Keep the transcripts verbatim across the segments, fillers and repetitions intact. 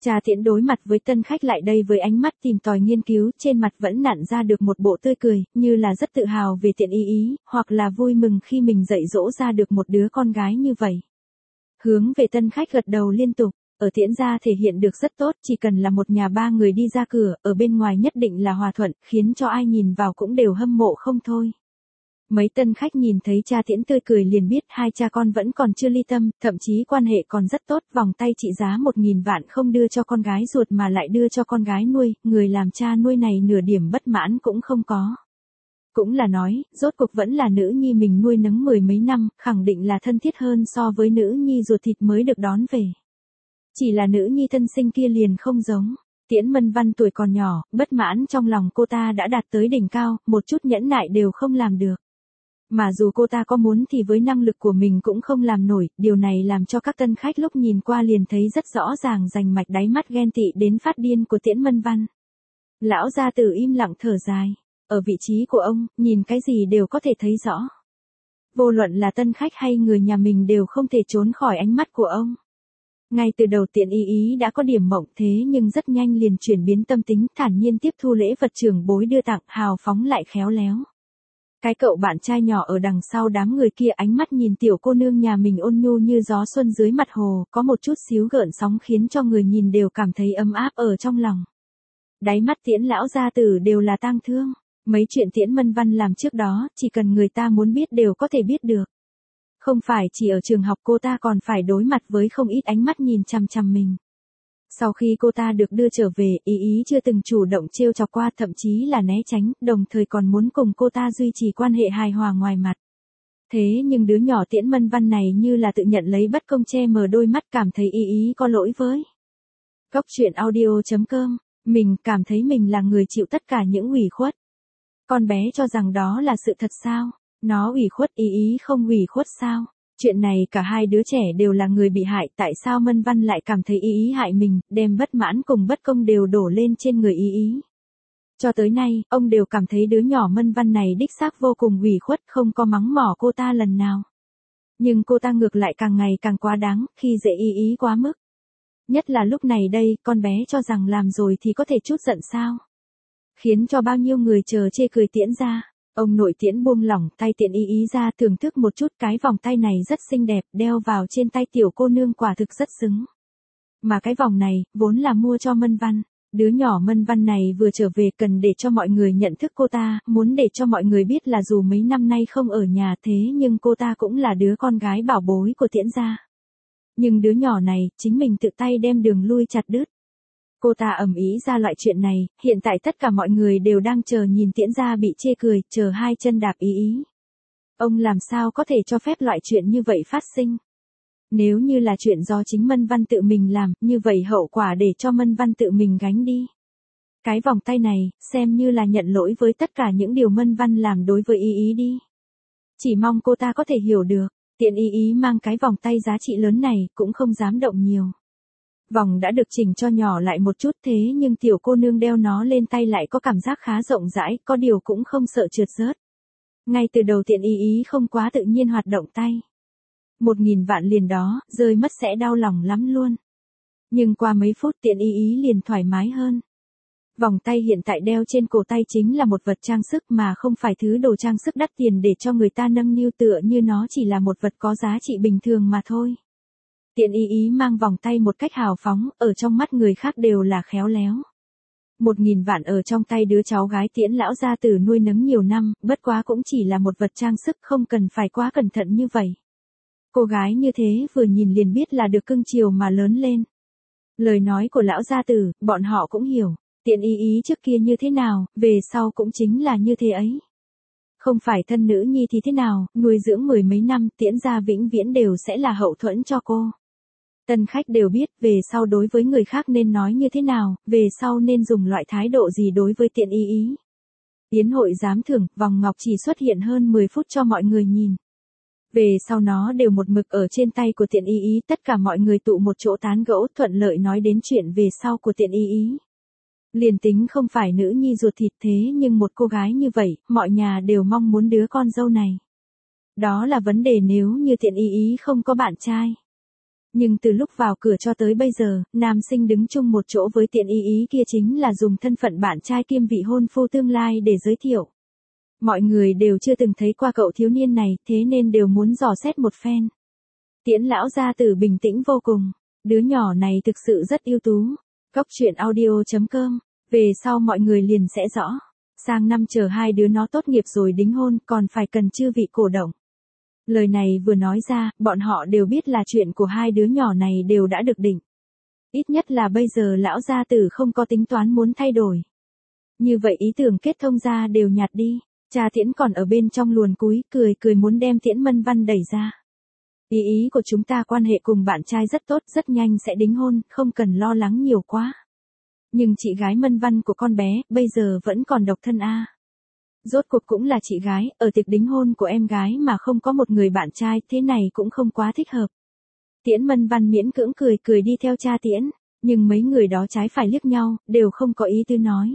Cha Tiễn đối mặt với tân khách lại đây với ánh mắt tìm tòi nghiên cứu, trên mặt vẫn nặn ra được một bộ tươi cười, như là rất tự hào về Tiễn Y Y, hoặc là vui mừng khi mình dạy dỗ ra được một đứa con gái như vậy. Hướng về tân khách gật đầu liên tục, ở Tiễn gia thể hiện được rất tốt, chỉ cần là một nhà ba người đi ra cửa, ở bên ngoài nhất định là hòa thuận, khiến cho ai nhìn vào cũng đều hâm mộ không thôi. Mấy tân khách nhìn thấy cha Tiễn tươi cười liền biết hai cha con vẫn còn chưa ly tâm, thậm chí quan hệ còn rất tốt, vòng tay trị giá một nghìn vạn không đưa cho con gái ruột mà lại đưa cho con gái nuôi, người làm cha nuôi này nửa điểm bất mãn cũng không có. Cũng là nói, rốt cuộc vẫn là nữ nhi mình nuôi nấng mười mấy năm, khẳng định là thân thiết hơn so với nữ nhi ruột thịt mới được đón về. Chỉ là nữ nhi thân sinh kia liền không giống. Tiễn Mân Văn tuổi còn nhỏ, bất mãn trong lòng cô ta đã đạt tới đỉnh cao, một chút nhẫn nại đều không làm được. Mà dù cô ta có muốn thì với năng lực của mình cũng không làm nổi, điều này làm cho các tân khách lúc nhìn qua liền thấy rất rõ ràng rành mạch đáy mắt ghen tị đến phát điên của Tiễn Mân Văn. Lão gia tử im lặng thở dài, ở vị trí của ông, nhìn cái gì đều có thể thấy rõ. Vô luận là tân khách hay người nhà mình đều không thể trốn khỏi ánh mắt của ông. Ngay từ đầu Tiễn Y Y đã có điểm mộng thế nhưng rất nhanh liền chuyển biến tâm tính, thản nhiên tiếp thu lễ vật trưởng bối đưa tặng, hào phóng lại khéo léo. Cái cậu bạn trai nhỏ ở đằng sau đám người kia ánh mắt nhìn tiểu cô nương nhà mình ôn nhu như gió xuân dưới mặt hồ, có một chút xíu gợn sóng khiến cho người nhìn đều cảm thấy ấm áp ở trong lòng. Đáy mắt Tiễn lão gia tử đều là tang thương, mấy chuyện Tiễn Mân Văn làm trước đó, chỉ cần người ta muốn biết đều có thể biết được. Không phải chỉ ở trường học cô ta còn phải đối mặt với không ít ánh mắt nhìn chằm chằm mình. Sau khi cô ta được đưa trở về, Y Y chưa từng chủ động trêu chọc qua, thậm chí là né tránh, đồng thời còn muốn cùng cô ta duy trì quan hệ hài hòa ngoài mặt. Thế nhưng đứa nhỏ Tiễn Mân Văn này như là tự nhận lấy bất công che mờ đôi mắt, cảm thấy Y Y có lỗi với. Cốc truyện audio chấm com, mình cảm thấy mình là người chịu tất cả những ủy khuất. Con bé cho rằng đó là sự thật sao? Nó ủy khuất, Y Y không ủy khuất sao? Chuyện này cả hai đứa trẻ đều là người bị hại, tại sao Mân Văn lại cảm thấy Y Y hại mình, đem bất mãn cùng bất công đều đổ lên trên người Y Y. Cho tới nay, ông đều cảm thấy đứa nhỏ Mân Văn này đích xác vô cùng ủy khuất, không có mắng mỏ cô ta lần nào. Nhưng cô ta ngược lại càng ngày càng quá đáng, khi dễ Y Y quá mức. Nhất là lúc này đây, con bé cho rằng làm rồi thì có thể chút giận sao. Khiến cho bao nhiêu người chờ chê cười Tiễn ra. Ông nội Tiễn buông lỏng tay Tiễn Y Y ra, thưởng thức một chút, cái vòng tay này rất xinh đẹp, đeo vào trên tay tiểu cô nương quả thực rất xứng. Mà cái vòng này, vốn là mua cho Mân Văn. Đứa nhỏ Mân Văn này vừa trở về cần để cho mọi người nhận thức cô ta, muốn để cho mọi người biết là dù mấy năm nay không ở nhà thế nhưng cô ta cũng là đứa con gái bảo bối của Tiễn gia. Nhưng đứa nhỏ này, chính mình tự tay đem đường lui chặt đứt. Cô ta ầm ĩ ra loại chuyện này, hiện tại tất cả mọi người đều đang chờ nhìn Tiễn gia bị chê cười, chờ hai chân đạp Y Y. Ông làm sao có thể cho phép loại chuyện như vậy phát sinh? Nếu như là chuyện do chính Mân Văn tự mình làm, như vậy hậu quả để cho Mân Văn tự mình gánh đi. Cái vòng tay này, xem như là nhận lỗi với tất cả những điều Mân Văn làm đối với Y Y đi. Chỉ mong cô ta có thể hiểu được, Tiễn Y Y mang cái vòng tay giá trị lớn này, cũng không dám động nhiều. Vòng đã được chỉnh cho nhỏ lại một chút thế nhưng tiểu cô nương đeo nó lên tay lại có cảm giác khá rộng rãi, có điều cũng không sợ trượt rớt. Ngay từ đầu Tiễn Y Y không quá tự nhiên hoạt động tay. Một nghìn vạn liền đó, rơi mất sẽ đau lòng lắm luôn. Nhưng qua mấy phút Tiễn Y Y liền thoải mái hơn. Vòng tay hiện tại đeo trên cổ tay chính là một vật trang sức mà không phải thứ đồ trang sức đắt tiền để cho người ta nâng niu, tựa như nó chỉ là một vật có giá trị bình thường mà thôi. Tiễn Y Y mang vòng tay một cách hào phóng, ở trong mắt người khác đều là khéo léo. Một nghìn vạn ở trong tay đứa cháu gái Tiễn lão gia tử nuôi nấng nhiều năm, bất quá cũng chỉ là một vật trang sức, không cần phải quá cẩn thận như vậy. Cô gái như thế vừa nhìn liền biết là được cưng chiều mà lớn lên. Lời nói của lão gia tử, bọn họ cũng hiểu, Tiễn Y Y trước kia như thế nào, về sau cũng chính là như thế ấy. Không phải thân nữ nhi thì thế nào, nuôi dưỡng mười mấy năm, Tiễn gia vĩnh viễn đều sẽ là hậu thuẫn cho cô. Tân khách đều biết, về sau đối với người khác nên nói như thế nào, về sau nên dùng loại thái độ gì đối với Tiễn Y Y. Yến hội giám thưởng, vòng ngọc chỉ xuất hiện hơn mười phút cho mọi người nhìn. Về sau nó đều một mực ở trên tay của Tiễn Y Y, tất cả mọi người tụ một chỗ tán gẫu, thuận lợi nói đến chuyện về sau của Tiễn Y Y. Liền tính không phải nữ nhi ruột thịt thế nhưng một cô gái như vậy, mọi nhà đều mong muốn đứa con dâu này. Đó là vấn đề nếu như Tiễn Y Y không có bạn trai. Nhưng từ lúc vào cửa cho tới bây giờ, nam sinh đứng chung một chỗ với Tiễn Y Y kia chính là dùng thân phận bạn trai kiêm vị hôn phu tương lai để giới thiệu. Mọi người đều chưa từng thấy qua cậu thiếu niên này, thế nên đều muốn dò xét một phen. Tiễn lão gia tử bình tĩnh vô cùng. Đứa nhỏ này thực sự rất ưu tú. Cốc truyện audio chấm com. Về sau mọi người liền sẽ rõ. Sang năm chờ hai đứa nó tốt nghiệp rồi đính hôn, còn phải cần chư vị cổ động. Lời này vừa nói ra, bọn họ đều biết là chuyện của hai đứa nhỏ này đều đã được định. Ít nhất là bây giờ lão gia tử không có tính toán muốn thay đổi. Như vậy ý tưởng kết thông ra đều nhạt đi. Cha Tiễn còn ở bên trong luồn cúi, cười cười muốn đem Tiễn Mân Văn đẩy ra. Ý ý của chúng ta quan hệ cùng bạn trai rất tốt, rất nhanh sẽ đính hôn, không cần lo lắng nhiều quá. Nhưng chị gái Mân Văn của con bé, bây giờ vẫn còn độc thân a. Rốt cuộc cũng là chị gái, ở tiệc đính hôn của em gái mà không có một người bạn trai, thế này cũng không quá thích hợp. Tiễn Mân Văn miễn cưỡng cười cười đi theo cha Tiễn, nhưng mấy người đó trái phải liếc nhau, đều không có ý tư nói.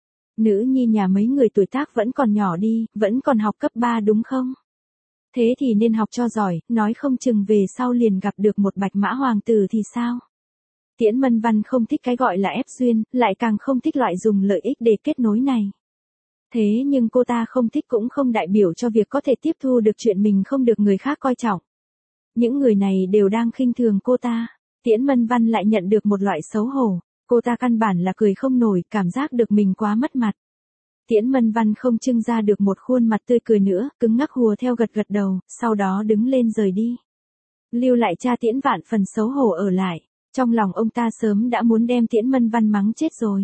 Nữ nhi nhà mấy người tuổi tác vẫn còn nhỏ đi, vẫn còn học cấp ba đúng không? Thế thì nên học cho giỏi, nói không chừng về sau liền gặp được một bạch mã hoàng tử thì sao? Tiễn Mân Văn không thích cái gọi là ép duyên, lại càng không thích loại dùng lợi ích để kết nối này. Thế nhưng cô ta không thích cũng không đại biểu cho việc có thể tiếp thu được chuyện mình không được người khác coi trọng. Những người này đều đang khinh thường cô ta. Tiễn Mân Văn lại nhận được một loại xấu hổ. Cô ta căn bản là cười không nổi, cảm giác được mình quá mất mặt. Tiễn Mân Văn không trưng ra được một khuôn mặt tươi cười nữa, cứng ngắc hùa theo gật gật đầu, sau đó đứng lên rời đi. Lưu lại cha Tiễn vạn phần xấu hổ ở lại. Trong lòng ông ta sớm đã muốn đem Tiễn Mân Văn mắng chết rồi.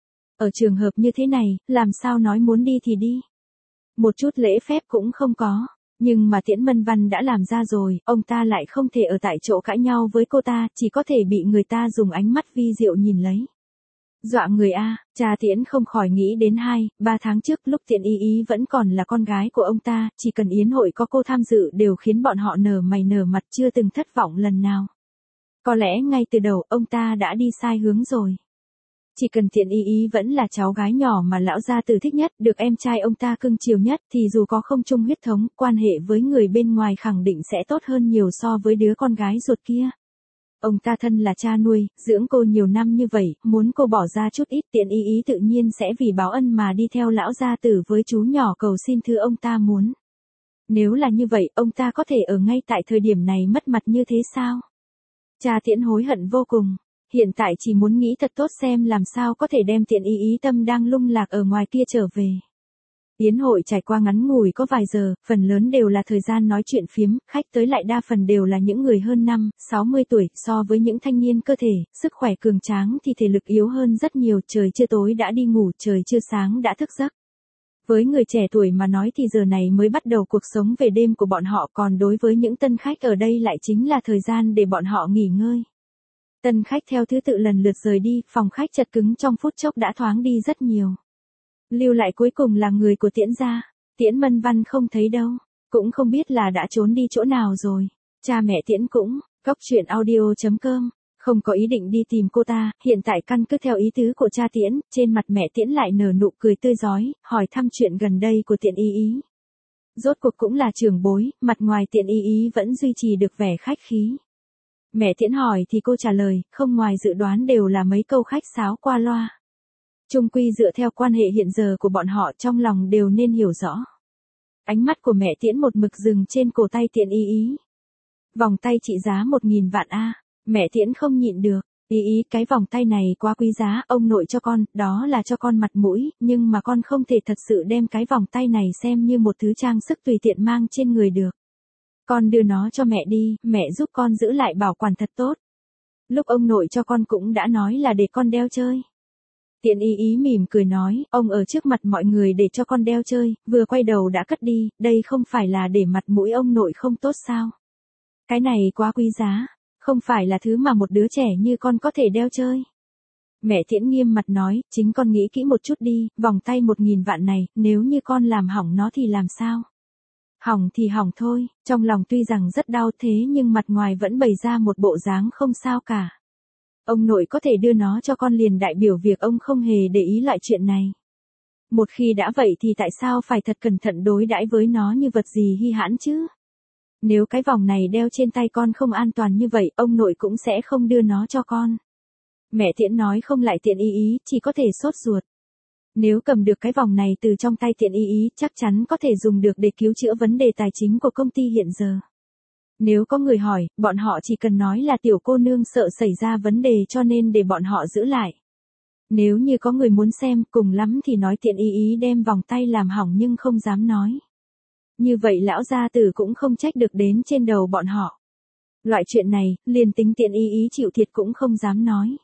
Ở trường hợp như thế này, làm sao nói muốn đi thì đi. Một chút lễ phép cũng không có. Nhưng mà Tiễn Mân Văn đã làm ra rồi, ông ta lại không thể ở tại chỗ cãi nhau với cô ta, chỉ có thể bị người ta dùng ánh mắt vi diệu nhìn lấy. Dọa người a, cha Tiễn không khỏi nghĩ đến hai, ba tháng trước lúc Tiễn Y Y vẫn còn là con gái của ông ta, chỉ cần yến hội có cô tham dự đều khiến bọn họ nở mày nở mặt chưa từng thất vọng lần nào. Có lẽ ngay từ đầu ông ta đã đi sai hướng rồi. Chỉ cần Tiễn Y Y vẫn là cháu gái nhỏ mà lão gia tử thích nhất, được em trai ông ta cưng chiều nhất, thì dù có không chung huyết thống, quan hệ với người bên ngoài khẳng định sẽ tốt hơn nhiều so với đứa con gái ruột kia. Ông ta thân là cha nuôi, dưỡng cô nhiều năm như vậy, muốn cô bỏ ra chút ít, Tiễn Y Y tự nhiên sẽ vì báo ân mà đi theo lão gia tử với chú nhỏ cầu xin thứ ông ta muốn. Nếu là như vậy, ông ta có thể ở ngay tại thời điểm này mất mặt như thế sao? Cha Tiễn hối hận vô cùng. Hiện tại chỉ muốn nghĩ thật tốt xem làm sao có thể đem Tiễn Y Y tâm đang lung lạc ở ngoài kia trở về. Yến hội trải qua ngắn ngủi có vài giờ, phần lớn đều là thời gian nói chuyện phiếm, khách tới lại đa phần đều là những người hơn năm, sáu mươi tuổi, so với những thanh niên cơ thể, sức khỏe cường tráng thì thể lực yếu hơn rất nhiều, trời chưa tối đã đi ngủ, trời chưa sáng đã thức giấc. Với người trẻ tuổi mà nói thì giờ này mới bắt đầu cuộc sống về đêm của bọn họ, còn đối với những tân khách ở đây lại chính là thời gian để bọn họ nghỉ ngơi. Tân khách theo thứ tự lần lượt rời đi, phòng khách chật cứng trong phút chốc đã thoáng đi rất nhiều. Lưu lại cuối cùng là người của Tiễn gia. Tiễn Mân Văn không thấy đâu, cũng không biết là đã trốn đi chỗ nào rồi. Cha mẹ Tiễn cũng, cốc truyện audio chấm com, không có ý định đi tìm cô ta, hiện tại căn cứ theo ý tứ của cha Tiễn, trên mặt mẹ Tiễn lại nở nụ cười tươi rói, hỏi thăm chuyện gần đây của Tiễn Y Y. Rốt cuộc cũng là trưởng bối, mặt ngoài Tiễn Y Y vẫn duy trì được vẻ khách khí. Mẹ Tiễn hỏi thì cô trả lời, không ngoài dự đoán đều là mấy câu khách sáo qua loa. Chung quy dựa theo quan hệ hiện giờ của bọn họ trong lòng đều nên hiểu rõ. Ánh mắt của mẹ Tiễn một mực dừng trên cổ tay Tiễn Y Y. Vòng tay trị giá một nghìn vạn a, mẹ Tiễn không nhịn được, Y Y cái vòng tay này quá quý giá, ông nội cho con, đó là cho con mặt mũi, nhưng mà con không thể thật sự đem cái vòng tay này xem như một thứ trang sức tùy tiện mang trên người được. Con đưa nó cho mẹ đi, mẹ giúp con giữ lại bảo quản thật tốt. Lúc ông nội cho con cũng đã nói là để con đeo chơi. Tiễn Y Y mỉm cười nói, ông ở trước mặt mọi người để cho con đeo chơi, vừa quay đầu đã cất đi, đây không phải là để mặt mũi ông nội không tốt sao? Cái này quá quý giá, không phải là thứ mà một đứa trẻ như con có thể đeo chơi. Mẹ Tiễn nghiêm mặt nói, chính con nghĩ kỹ một chút đi, vòng tay một nghìn vạn này, nếu như con làm hỏng nó thì làm sao? Hỏng thì hỏng thôi, trong lòng tuy rằng rất đau thế nhưng mặt ngoài vẫn bày ra một bộ dáng không sao cả. Ông nội có thể đưa nó cho con liền đại biểu việc ông không hề để ý loại chuyện này. Một khi đã vậy thì tại sao phải thật cẩn thận đối đãi với nó như vật gì hy hãn chứ? Nếu cái vòng này đeo trên tay con không an toàn như vậy, ông nội cũng sẽ không đưa nó cho con. Mẹ Tiễn nói không lại Tiễn Y Y, chỉ có thể sốt ruột. Nếu cầm được cái vòng này từ trong tay Tiễn Y Y, chắc chắn có thể dùng được để cứu chữa vấn đề tài chính của công ty hiện giờ. Nếu có người hỏi, bọn họ chỉ cần nói là tiểu cô nương sợ xảy ra vấn đề cho nên để bọn họ giữ lại. Nếu như có người muốn xem, cùng lắm thì nói Tiễn Y Y đem vòng tay làm hỏng nhưng không dám nói. Như vậy lão gia tử cũng không trách được đến trên đầu bọn họ. Loại chuyện này, liền tính Tiễn Y Y chịu thiệt cũng không dám nói.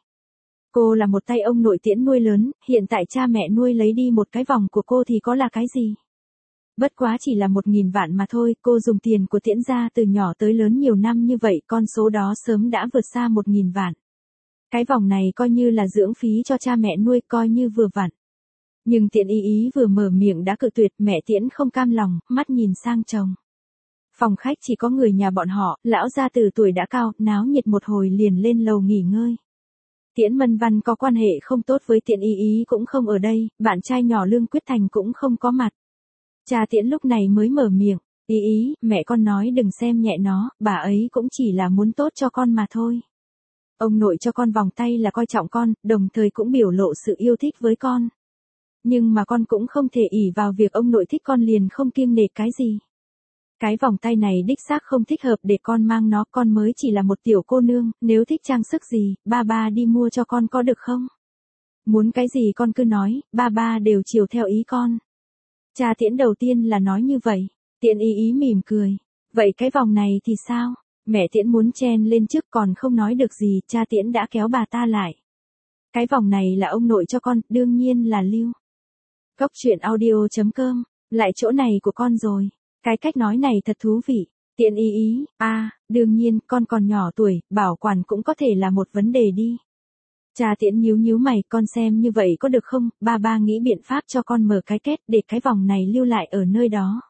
Cô là một tay ông nội Tiễn nuôi lớn, hiện tại cha mẹ nuôi lấy đi một cái vòng của cô thì có là cái gì? Bất quá chỉ là một nghìn vạn mà thôi, cô dùng tiền của Tiễn gia từ nhỏ tới lớn nhiều năm như vậy, con số đó sớm đã vượt xa một nghìn vạn. Cái vòng này coi như là dưỡng phí cho cha mẹ nuôi, coi như vừa vặn. Nhưng Tiễn Y Y vừa mở miệng đã cự tuyệt, mẹ Tiễn không cam lòng, mắt nhìn sang chồng. Phòng khách chỉ có người nhà bọn họ, lão gia tử tuổi đã cao, náo nhiệt một hồi liền lên lầu nghỉ ngơi. Tiễn Mân Văn có quan hệ không tốt với Tiễn Y Y cũng không ở đây, bạn trai nhỏ Lương Quyết Thành cũng không có mặt. Cha Tiễn lúc này mới mở miệng, Y Y, mẹ con nói đừng xem nhẹ nó, bà ấy cũng chỉ là muốn tốt cho con mà thôi. Ông nội cho con vòng tay là coi trọng con, đồng thời cũng biểu lộ sự yêu thích với con. Nhưng mà con cũng không thể ỷ vào việc ông nội thích con liền không kiêng nể cái gì. Cái vòng tay này đích xác không thích hợp để con mang nó, con mới chỉ là một tiểu cô nương, nếu thích trang sức gì, ba ba đi mua cho con có được không? Muốn cái gì con cứ nói, ba ba đều chiều theo ý con. Cha Tiễn đầu tiên là nói như vậy, Tiễn Y Y mỉm cười. Vậy cái vòng này thì sao? Mẹ Tiễn muốn chen lên trước còn không nói được gì, cha Tiễn đã kéo bà ta lại. Cái vòng này là ông nội cho con, đương nhiên là lưu. Cốc truyện audio chấm com, lại chỗ này của con rồi. Cái cách nói này thật thú vị. Tiễn Y Y, à, đương nhiên, con còn nhỏ tuổi, bảo quản cũng có thể là một vấn đề đi. Cha Tiễn nhíu nhíu mày, con xem như vậy có được không, ba ba nghĩ biện pháp cho con mở cái két để cái vòng này lưu lại ở nơi đó.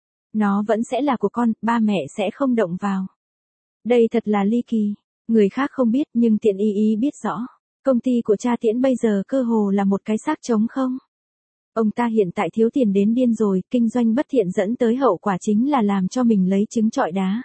Nó vẫn sẽ là của con, ba mẹ sẽ không động vào. Đây thật là ly kỳ, người khác không biết nhưng Tiễn Y Y biết rõ. Công ty của cha Tiễn bây giờ cơ hồ là một cái xác trống không. Ông ta hiện tại thiếu tiền đến điên rồi, kinh doanh bất thiện dẫn tới hậu quả chính là làm cho mình lấy trứng trọi đá.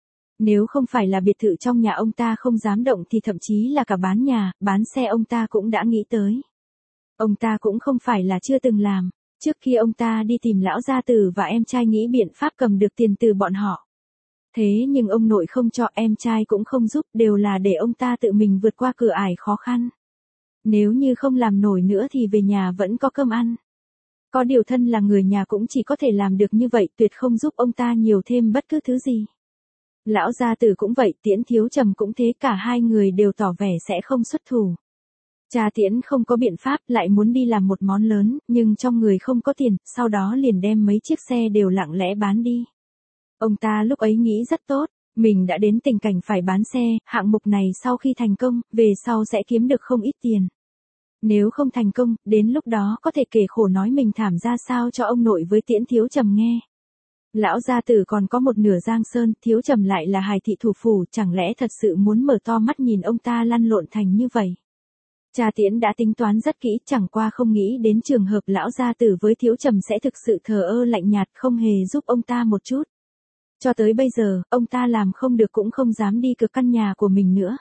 Nếu không phải là biệt thự trong nhà ông ta không dám động thì thậm chí là cả bán nhà, bán xe ông ta cũng đã nghĩ tới. Ông ta cũng không phải là chưa từng làm, trước khi ông ta đi tìm lão gia tử và em trai nghĩ biện pháp cầm được tiền từ bọn họ. Thế nhưng ông nội không cho, em trai cũng không giúp, đều là để ông ta tự mình vượt qua cửa ải khó khăn. Nếu như không làm nổi nữa thì về nhà vẫn có cơm ăn. Có điều thân là người nhà cũng chỉ có thể làm được như vậy, tuyệt không giúp ông ta nhiều thêm bất cứ thứ gì. Lão gia tử cũng vậy, Tiễn Thiếu Trầm cũng thế, cả hai người đều tỏ vẻ sẽ không xuất thủ. Cha Tiễn không có biện pháp, lại muốn đi làm một món lớn, nhưng trong người không có tiền, sau đó liền đem mấy chiếc xe đều lặng lẽ bán đi. Ông ta lúc ấy nghĩ rất tốt, mình đã đến tình cảnh phải bán xe, hạng mục này sau khi thành công, về sau sẽ kiếm được không ít tiền. Nếu không thành công, đến lúc đó có thể kể khổ nói mình thảm ra sao cho ông nội với Tiễn Thiếu Trầm nghe. Lão gia tử còn có một nửa Giang Sơn, Thiếu Trầm lại là hài thị thủ phủ, chẳng lẽ thật sự muốn mở to mắt nhìn ông ta lăn lộn thành như vậy. Cha Tiễn đã tính toán rất kỹ, chẳng qua không nghĩ đến trường hợp lão gia tử với Thiếu Trầm sẽ thực sự thờ ơ lạnh nhạt, không hề giúp ông ta một chút. Cho tới bây giờ, ông ta làm không được cũng không dám đi cực căn nhà của mình nữa.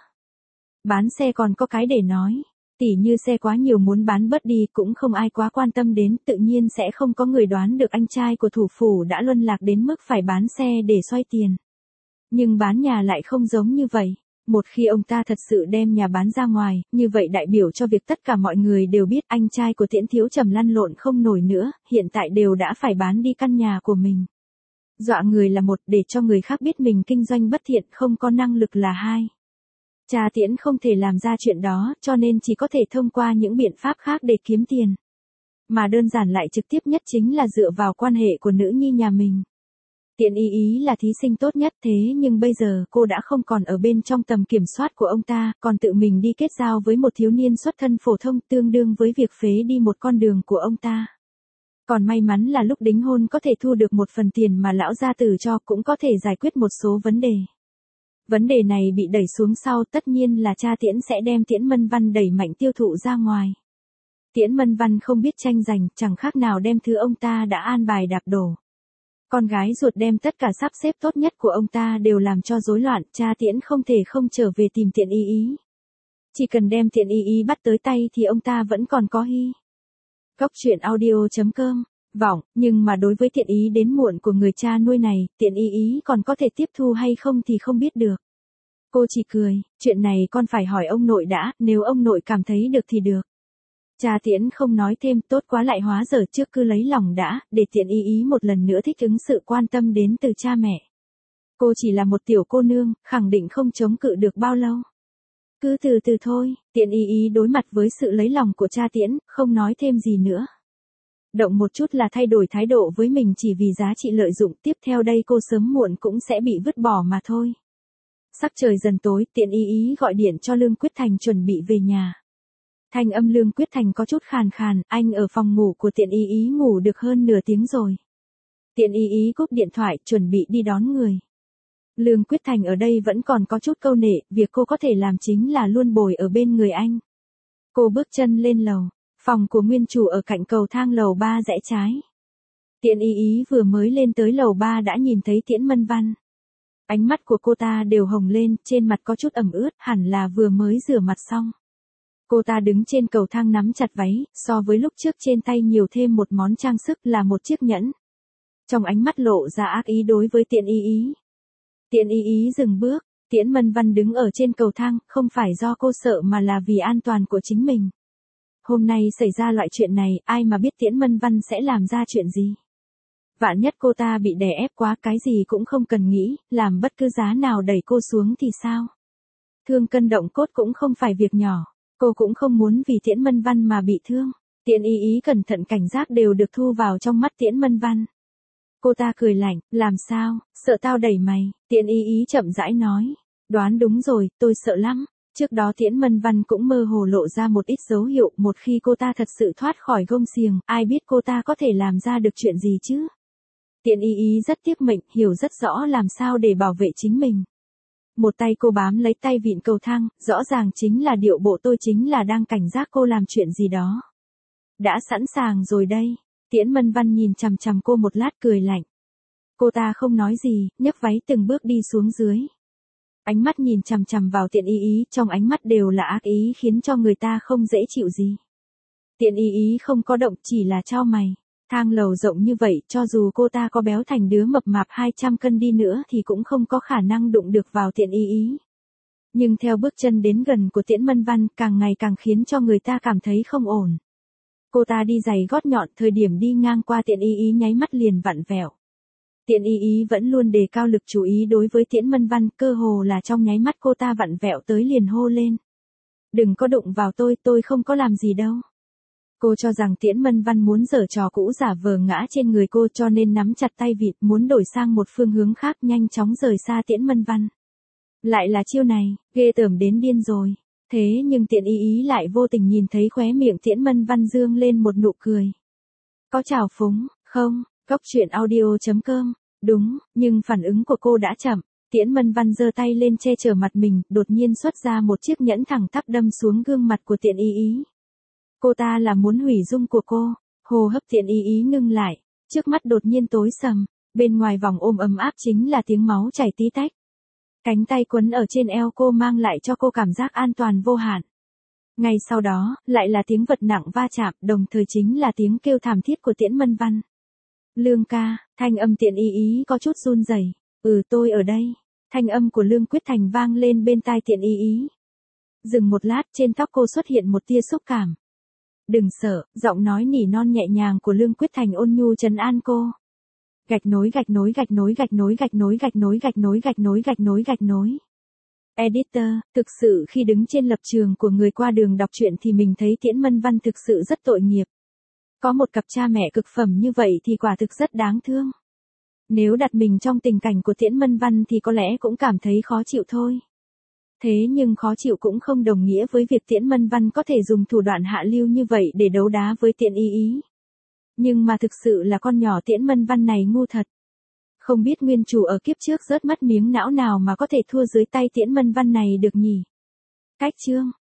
Bán xe còn có cái để nói. Tỉ như xe quá nhiều muốn bán bớt đi cũng không ai quá quan tâm đến, tự nhiên sẽ không có người đoán được anh trai của thủ phủ đã luân lạc đến mức phải bán xe để xoay tiền. Nhưng bán nhà lại không giống như vậy. Một khi ông ta thật sự đem nhà bán ra ngoài, như vậy đại biểu cho việc tất cả mọi người đều biết anh trai của Tiễn Thiếu Trầm lăn lộn không nổi nữa, hiện tại đều đã phải bán đi căn nhà của mình. Dọa người là một, để cho người khác biết mình kinh doanh bất thiện không có năng lực là hai. Cha Tiễn không thể làm ra chuyện đó, cho nên chỉ có thể thông qua những biện pháp khác để kiếm tiền. Mà đơn giản lại trực tiếp nhất chính là dựa vào quan hệ của nữ nhi nhà mình. Tiễn Y Y là thí sinh tốt nhất, thế nhưng bây giờ cô đã không còn ở bên trong tầm kiểm soát của ông ta, còn tự mình đi kết giao với một thiếu niên xuất thân phổ thông, tương đương với việc phế đi một con đường của ông ta. Còn may mắn là lúc đính hôn có thể thu được một phần tiền mà lão gia tử cho, cũng có thể giải quyết một số vấn đề. Vấn đề này bị đẩy xuống sau, tất nhiên là cha Tiễn sẽ đem Tiễn Mân Văn đẩy mạnh tiêu thụ ra ngoài. Tiễn Mân Văn không biết tranh giành, chẳng khác nào đem thứ ông ta đã an bài đạp đổ. Con gái ruột đem tất cả sắp xếp tốt nhất của ông ta đều làm cho rối loạn, cha Tiễn không thể không trở về tìm Tiện Y Y. Chỉ cần đem Tiện Y Y bắt tới tay thì ông ta vẫn còn có hy. Góc truyện audio chấm com, vọng, nhưng mà đối với Tiện Ý đến muộn của người cha nuôi này, Tiện Y Y còn có thể tiếp thu hay không thì không biết được. Cô chỉ cười, chuyện này con phải hỏi ông nội đã, nếu ông nội cảm thấy được thì được. Cha Tiễn không nói thêm, tốt quá lại hóa dở, trước cứ lấy lòng đã, để Tiện Y Y một lần nữa thích ứng sự quan tâm đến từ cha mẹ. Cô chỉ là một tiểu cô nương, khẳng định không chống cự được bao lâu. Cứ từ từ thôi, Tiện Y Y đối mặt với sự lấy lòng của cha Tiễn, không nói thêm gì nữa. Động một chút là thay đổi thái độ với mình chỉ vì giá trị lợi dụng, tiếp theo đây cô sớm muộn cũng sẽ bị vứt bỏ mà thôi. Sắc trời dần tối, Tiện Y Y gọi điện cho Lương Quyết Thành chuẩn bị về nhà. Thanh âm Lương Quyết Thành có chút khàn khàn, anh ở phòng ngủ của Tiện Y Y ngủ được hơn nửa tiếng rồi. Tiện Y Y cúp điện thoại, chuẩn bị đi đón người. Lương Quyết Thành ở đây vẫn còn có chút câu nệ, việc cô có thể làm chính là luôn bồi ở bên người anh. Cô bước chân lên lầu, phòng của nguyên chủ ở cạnh cầu thang lầu ba rẽ trái. Tiện Y Y vừa mới lên tới lầu ba đã nhìn thấy Tiễn Mân Văn. Ánh mắt của cô ta đều hồng lên, trên mặt có chút ẩm ướt, hẳn là vừa mới rửa mặt xong. Cô ta đứng trên cầu thang nắm chặt váy, so với lúc trước trên tay nhiều thêm một món trang sức là một chiếc nhẫn. Trong ánh mắt lộ ra ác ý đối với Tiện Y Y. Tiện Y Y dừng bước, Tiễn Mân Văn đứng ở trên cầu thang, không phải do cô sợ mà là vì an toàn của chính mình. Hôm nay xảy ra loại chuyện này, ai mà biết Tiễn Mân Văn sẽ làm ra chuyện gì. Vạn nhất cô ta bị đè ép quá, cái gì cũng không cần nghĩ, làm bất cứ giá nào đẩy cô xuống thì sao? Thương cân động cốt cũng không phải việc nhỏ. Cô cũng không muốn vì Tiễn Mân Văn mà bị thương. Tiện Y Y cẩn thận cảnh giác đều được thu vào trong mắt Tiễn Mân Văn. Cô ta cười lạnh, làm sao, sợ tao đẩy mày? Tiện Y Y chậm rãi nói, đoán đúng rồi, tôi sợ lắm. Trước đó Tiễn Mân Văn cũng mơ hồ lộ ra một ít dấu hiệu, một khi cô ta thật sự thoát khỏi gông xiềng, ai biết cô ta có thể làm ra được chuyện gì chứ? Tiện Y Y rất tiếc mệnh, hiểu rất rõ làm sao để bảo vệ chính mình. Một tay cô bám lấy tay vịn cầu thang, rõ ràng chính là điệu bộ tôi chính là đang cảnh giác cô làm chuyện gì đó. Đã sẵn sàng rồi đây. Tiễn Mân Văn nhìn chằm chằm cô một lát cười lạnh. Cô ta không nói gì, nhấc váy từng bước đi xuống dưới. Ánh mắt nhìn chằm chằm vào Tiện Y Y, trong ánh mắt đều là ác ý khiến cho người ta không dễ chịu gì. Tiện Y Y không có động, chỉ là chau mày. Thang lầu rộng như vậy, cho dù cô ta có béo thành đứa mập mạp hai trăm cân đi nữa thì cũng không có khả năng đụng được vào Tiện Y Y. Nhưng theo bước chân đến gần của Tiễn Mân Văn, càng ngày càng khiến cho người ta cảm thấy không ổn. Cô ta đi giày gót nhọn, thời điểm đi ngang qua Tiện Y Y nháy mắt liền vặn vẹo. Tiện Y Y vẫn luôn đề cao lực chú ý đối với Tiễn Mân Văn, cơ hồ là trong nháy mắt cô ta vặn vẹo tới liền hô lên. Đừng có đụng vào tôi, tôi không có làm gì đâu. Cô cho rằng Tiễn Mân Văn muốn giở trò cũ giả vờ ngã trên người cô cho nên nắm chặt tay vịt muốn đổi sang một phương hướng khác nhanh chóng rời xa Tiễn Mân Văn. Lại là chiêu này, ghê tởm đến điên rồi. Thế nhưng Tiện Y Y lại vô tình nhìn thấy khóe miệng Tiễn Mân Văn dương lên một nụ cười. Có trào phúng, không, góc truyện audio chấm com, đúng, nhưng phản ứng của cô đã chậm. Tiễn Mân Văn giơ tay lên che chở mặt mình, đột nhiên xuất ra một chiếc nhẫn thẳng tắp đâm xuống gương mặt của Tiện Y Y. Cô ta là muốn hủy dung của cô. Hô hấp Tiện Y Y ngưng lại, trước mắt đột nhiên tối sầm, bên ngoài vòng ôm ấm áp chính là tiếng máu chảy tí tách. Cánh tay quấn ở trên eo cô mang lại cho cô cảm giác an toàn vô hạn. Ngay sau đó, lại là tiếng vật nặng va chạm, đồng thời chính là tiếng kêu thảm thiết của Tiễn Mân Văn. Lương ca, thanh âm Tiện Y Y có chút run rẩy. Ừ, tôi ở đây. Thanh âm của Lương Quyết Thành vang lên bên tai Tiện Y Y. Dừng một lát, trên tóc cô xuất hiện một tia xúc cảm. Đừng sợ, giọng nói nỉ non nhẹ nhàng của Lương Quyết Thành ôn nhu trấn an cô. Gạch nối gạch nối gạch nối gạch nối gạch nối gạch nối gạch nối gạch nối gạch nối gạch nối. Editor, thực sự khi đứng trên lập trường của người qua đường đọc truyện thì mình thấy Tiễn Mân Văn thực sự rất tội nghiệp. Có một cặp cha mẹ cực phẩm như vậy thì quả thực rất đáng thương. Nếu đặt mình trong tình cảnh của Tiễn Mân Văn thì có lẽ cũng cảm thấy khó chịu thôi. Thế nhưng khó chịu cũng không đồng nghĩa với việc Tiễn Mân Văn có thể dùng thủ đoạn hạ lưu như vậy để đấu đá với Tiện Y Y. Nhưng mà thực sự là con nhỏ Tiễn Mân Văn này ngu thật. Không biết nguyên chủ ở kiếp trước rớt mất miếng não nào mà có thể thua dưới tay Tiễn Mân Văn này được nhỉ? Cách chương